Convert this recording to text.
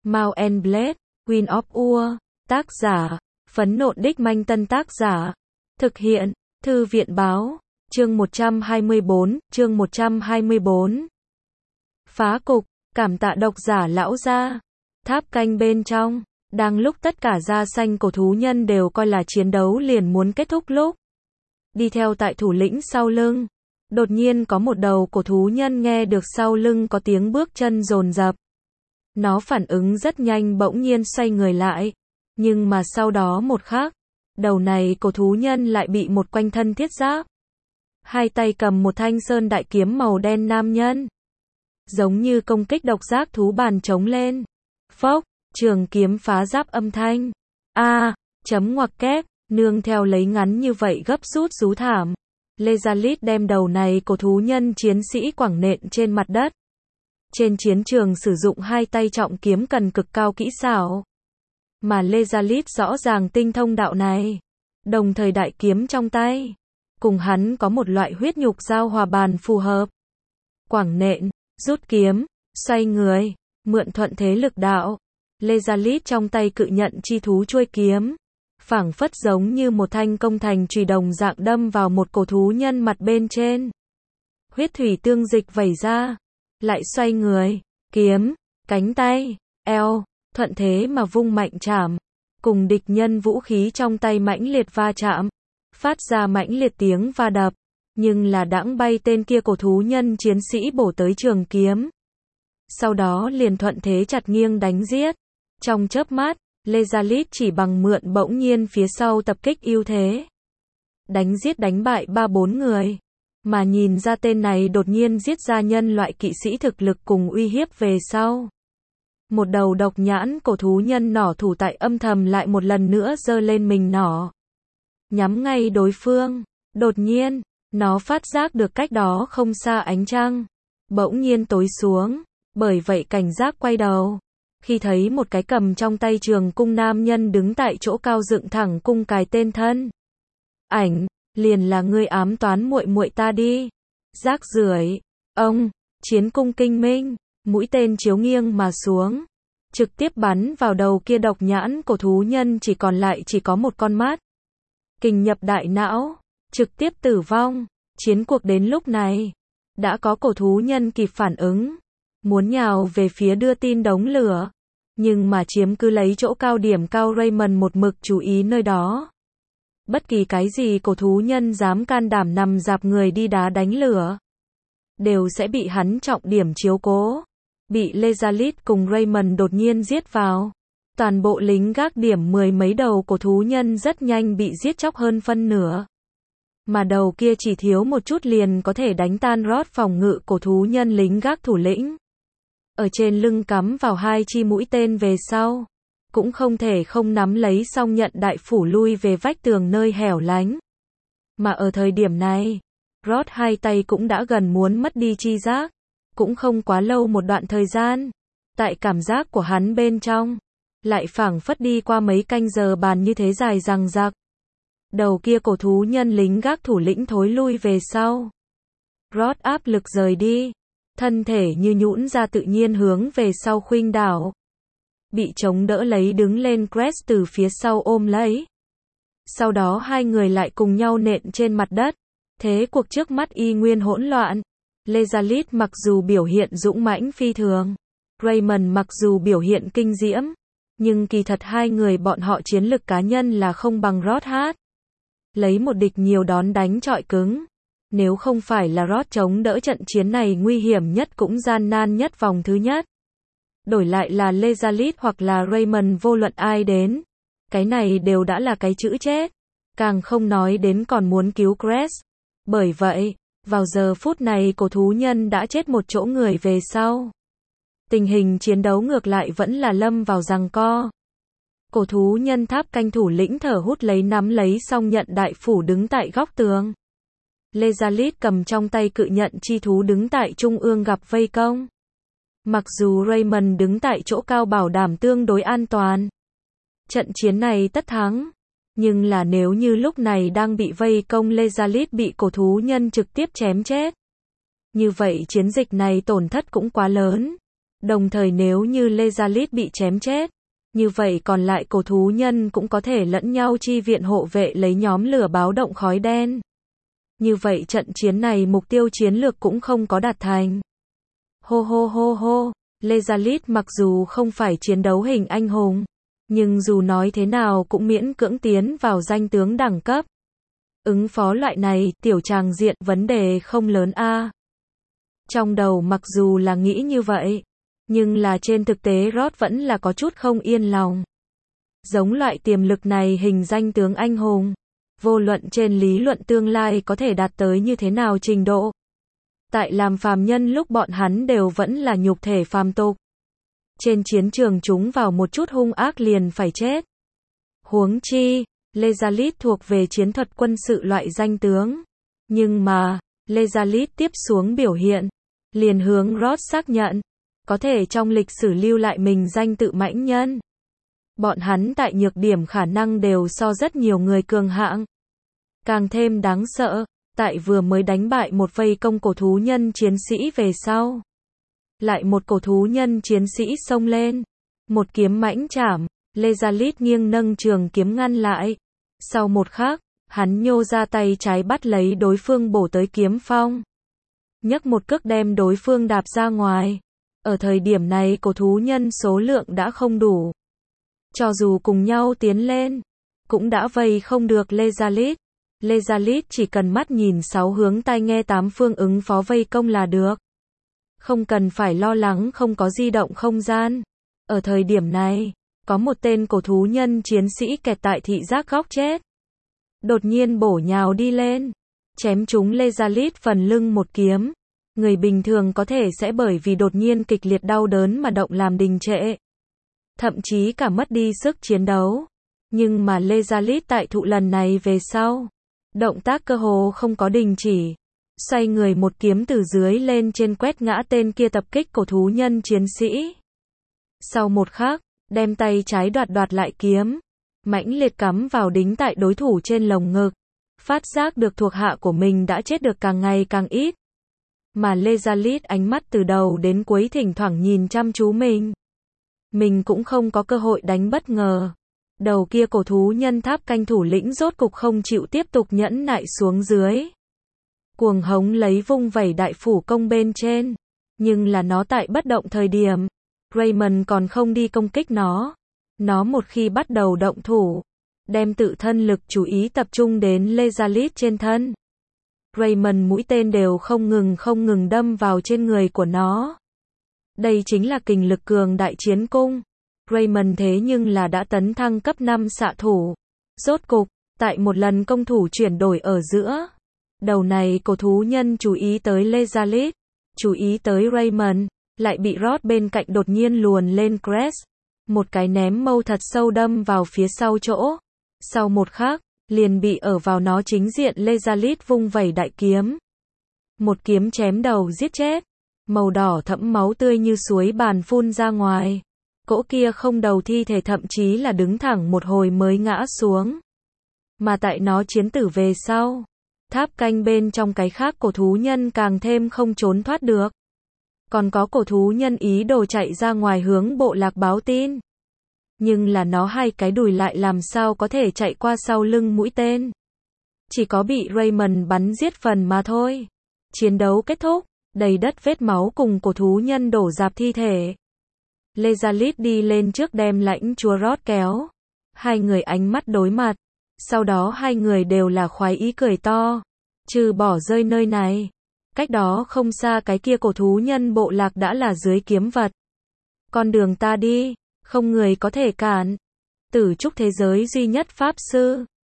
Mount and Blade, Queen of War, tác giả, Phấn Nộn Đích Manh Tân tác giả, thực hiện, Thư viện báo, chương 124. Phá cục, cảm tạ độc giả lão gia. Tháp canh bên trong, đang lúc tất cả da xanh cổ thú nhân đều coi là chiến đấu liền muốn kết thúc lúc. Đi theo tại thủ lĩnh sau lưng, đột nhiên có một đầu cổ thú nhân nghe được sau lưng có tiếng bước chân dồn dập. Nó phản ứng rất nhanh bỗng nhiên xoay người lại, nhưng mà sau đó một khắc, đầu này cổ thú nhân lại bị một quanh thân thiết giáp. Hai tay cầm một thanh sơn đại kiếm màu đen nam nhân. Giống như công kích độc giác thú bàn trống lên. Phốc, trường kiếm phá giáp âm thanh. Chấm ngoặc kép, nương theo lấy ngắn như vậy gấp rút rú thảm. Lezalit đem đầu này cổ thú nhân chiến sĩ quẳng nện trên mặt đất. Trên chiến trường sử dụng hai tay trọng kiếm cần cực cao kỹ xảo. Mà Lezalit rõ ràng tinh thông đạo này. Đồng thời đại kiếm trong tay, cùng hắn có một loại huyết nhục giao hòa bàn phù hợp. Quẳng nện, rút kiếm, xoay người, mượn thuận thế lực đạo. Lezalit trong tay cự nhận chi thú chuôi kiếm, phảng phất giống như một thanh công thành chùy đồng dạng đâm vào một cổ thú nhân mặt bên trên. Huyết thủy tương dịch vẩy ra, lại xoay người, kiếm, cánh tay, eo, thuận thế mà vung mạnh chạm, cùng địch nhân vũ khí trong tay mãnh liệt va chạm, phát ra mãnh liệt tiếng va đập, nhưng là đãng bay tên kia cổ thú nhân chiến sĩ bổ tới trường kiếm. Sau đó liền thuận thế chặt nghiêng đánh giết. Trong chớp mắt, Lezalit chỉ bằng mượn bỗng nhiên phía sau tập kích ưu thế. Đánh giết đánh bại 3-4 người. Mà nhìn ra tên này đột nhiên giết ra nhân loại kỵ sĩ thực lực cùng uy hiếp về sau. Một đầu độc nhãn cổ thú nhân nỏ thủ tại âm thầm lại một lần nữa giơ lên mình nỏ. Nhắm ngay đối phương. Đột nhiên, nó phát giác được cách đó không xa ánh trăng. Bỗng nhiên tối xuống. Bởi vậy cảnh giác quay đầu. Khi thấy một cái cầm trong tay trường cung nam nhân đứng tại chỗ cao dựng thẳng cung cài tên thân. Ảnh, liền là ngươi ám toán muội muội ta đi. Rác rưởi. Ông, chiến cung kinh minh, mũi tên chiếu nghiêng mà xuống. Trực tiếp bắn vào đầu kia độc nhãn cổ thú nhân chỉ còn lại chỉ có một con mắt. Kình nhập đại não, trực tiếp tử vong. Chiến cuộc đến lúc này, đã có cổ thú nhân kịp phản ứng. Muốn nhào về phía đưa tin đống lửa. Nhưng mà chiếm cứ lấy chỗ cao điểm cao Raymond một mực chú ý nơi đó. Bất kỳ cái gì cổ thú nhân dám can đảm nằm dạp người đi đá đánh lửa, đều sẽ bị hắn trọng điểm chiếu cố. Bị Lezalit cùng Raymond đột nhiên giết vào. Toàn bộ lính gác điểm mười mấy đầu cổ thú nhân rất nhanh bị giết chóc hơn phân nửa. Mà đầu kia chỉ thiếu một chút liền có thể đánh tan rót phòng ngự cổ thú nhân lính gác thủ lĩnh. Ở trên lưng cắm vào hai chi mũi tên về sau. Cũng không thể không nắm lấy xong nhận đại phủ lui về vách tường nơi hẻo lánh. Mà ở thời điểm này, Rod hai tay cũng đã gần muốn mất đi chi giác. Cũng không quá lâu một đoạn thời gian. Tại cảm giác của hắn bên trong, lại phảng phất đi qua mấy canh giờ bàn như thế dài dằng dặc. Đầu kia cổ thú nhân lính gác thủ lĩnh thối lui về sau. Rod áp lực rời đi. Thân thể như nhũn ra tự nhiên hướng về sau khuynh đảo. Bị chống đỡ lấy đứng lên Crest từ phía sau ôm lấy. Sau đó hai người lại cùng nhau nện trên mặt đất. Thế cuộc trước mắt y nguyên hỗn loạn. Lezalit mặc dù biểu hiện dũng mãnh phi thường. Raymond mặc dù biểu hiện kinh diễm. Nhưng kỳ thật hai người bọn họ chiến lực cá nhân là không bằng Rod hát. Lấy một địch nhiều đón đánh trọi cứng. Nếu không phải là Rod chống đỡ trận chiến này nguy hiểm nhất cũng gian nan nhất vòng thứ nhất. Đổi lại là Lezalit hoặc là Raymond vô luận ai đến. Cái này đều đã là cái chữ chết. Càng không nói đến còn muốn cứu Crest. Bởi vậy, vào giờ phút này cổ thú nhân đã chết một chỗ người về sau. Tình hình chiến đấu ngược lại vẫn là lâm vào giằng co. Cổ thú nhân tháp canh thủ lĩnh thở hút lấy nắm lấy xong nhận đại phủ đứng tại góc tường. Lezalit cầm trong tay cự nhận chi thú đứng tại trung ương gặp vây công. Mặc dù Raymond đứng tại chỗ cao bảo đảm tương đối an toàn. Trận chiến này tất thắng. Nhưng là nếu như lúc này đang bị vây công Lezalit bị cổ thú nhân trực tiếp chém chết. Như vậy chiến dịch này tổn thất cũng quá lớn. Đồng thời nếu như Lezalit bị chém chết, như vậy còn lại cổ thú nhân cũng có thể lẫn nhau chi viện hộ vệ lấy nhóm lửa báo động khói đen. Như vậy trận chiến này mục tiêu chiến lược cũng không có đạt thành. Hô hô hô hô, Lezalit mặc dù không phải chiến đấu hình anh hùng, nhưng dù nói thế nào cũng miễn cưỡng tiến vào danh tướng đẳng cấp. Ứng phó loại này, tiểu tràng diện, vấn đề không lớn a. Trong đầu mặc dù là nghĩ như vậy, nhưng là trên thực tế Rod vẫn là có chút không yên lòng. Giống loại tiềm lực này hình danh tướng anh hùng, vô luận trên lý luận tương lai có thể đạt tới như thế nào trình độ. Tại làm phàm nhân lúc bọn hắn đều vẫn là nhục thể phàm tục. Trên chiến trường chúng vào một chút hung ác liền phải chết. Huống chi, Lezalit thuộc về chiến thuật quân sự loại danh tướng. Nhưng mà, Lezalit tiếp xuống biểu hiện, liền hướng Rod xác nhận, có thể trong lịch sử lưu lại mình danh tự mãnh nhân. Bọn hắn tại nhược điểm khả năng đều so rất nhiều người cường hạng. Càng thêm đáng sợ, tại vừa mới đánh bại một vây công cổ thú nhân chiến sĩ về sau. Lại một cổ thú nhân chiến sĩ xông lên. Một kiếm mãnh chảm, Lezalit nghiêng nâng trường kiếm ngăn lại. Sau một khắc, hắn nhô ra tay trái bắt lấy đối phương bổ tới kiếm phong. Nhấc một cước đem đối phương đạp ra ngoài. Ở thời điểm này cổ thú nhân số lượng đã không đủ. Cho dù cùng nhau tiến lên, cũng đã vây không được Lezalit. Lezalit chỉ cần mắt nhìn 6 hướng tai nghe 8 phương ứng phó vây công là được. Không cần phải lo lắng không có di động không gian. Ở thời điểm này, có một tên cổ thú nhân chiến sĩ kẹt tại thị giác góc chết. Đột nhiên bổ nhào đi lên, chém trúng Lezalit phần lưng một kiếm. Người bình thường có thể sẽ bởi vì đột nhiên kịch liệt đau đớn mà động làm đình trệ. Thậm chí cả mất đi sức chiến đấu. Nhưng mà Lezalit tại thụ lần này về sau, động tác cơ hồ không có đình chỉ. Xoay người một kiếm từ dưới lên trên quét ngã tên kia tập kích cổ thú nhân chiến sĩ. Sau một khắc, đem tay trái đoạt lại kiếm. Mãnh liệt cắm vào đính tại đối thủ trên lồng ngực. Phát giác được thuộc hạ của mình đã chết được càng ngày càng ít. Mà Lezalit ánh mắt từ đầu đến cuối thỉnh thoảng nhìn chăm chú mình. Mình cũng không có cơ hội đánh bất ngờ. Đầu kia cổ thú nhân tháp canh thủ lĩnh rốt cục không chịu tiếp tục nhẫn nại xuống dưới. Cuồng hống lấy vung vẩy đại phủ công bên trên. Nhưng là nó tại bất động thời điểm. Raymond còn không đi công kích nó. Nó một khi bắt đầu động thủ, đem tự thân lực chú ý tập trung đến Lezalit trên thân. Raymond mũi tên đều không ngừng đâm vào trên người của nó. Đây chính là kình lực cường đại chiến cung. Raymond thế nhưng là đã tấn thăng cấp 5 xạ thủ. Rốt cục, tại một lần công thủ chuyển đổi ở giữa. Đầu này cổ thú nhân chú ý tới Lezalit, chú ý tới Raymond, lại bị Rod bên cạnh đột nhiên luồn lên Crest. Một cái ném mâu thật sâu đâm vào phía sau chỗ. Sau một khắc, liền bị ở vào nó chính diện Lezalit vung vẩy đại kiếm. Một kiếm chém đầu giết chết. Màu đỏ thẫm máu tươi như suối bàn phun ra ngoài. Cỗ kia không đầu thi thể thậm chí là đứng thẳng một hồi mới ngã xuống. Mà tại nó chiến tử về sau, tháp canh bên trong cái khác cổ thú nhân càng thêm không trốn thoát được. Còn có cổ thú nhân ý đồ chạy ra ngoài hướng bộ lạc báo tin. Nhưng là nó hai cái đùi lại làm sao có thể chạy qua sau lưng mũi tên. Chỉ có bị Raymond bắn giết phần mà thôi. Chiến đấu kết thúc, đầy đất vết máu cùng cổ thú nhân đổ rạp thi thể. Lezalit đi lên trước đem lãnh chúa Rod kéo. Hai người ánh mắt đối mặt. Sau đó hai người đều là khoái ý cười to. Trừ bỏ rơi nơi này. Cách đó không xa cái kia cổ thú nhân bộ lạc đã là dưới kiếm vật. Con đường ta đi, không người có thể cản. Tử trúc thế giới duy nhất pháp sư.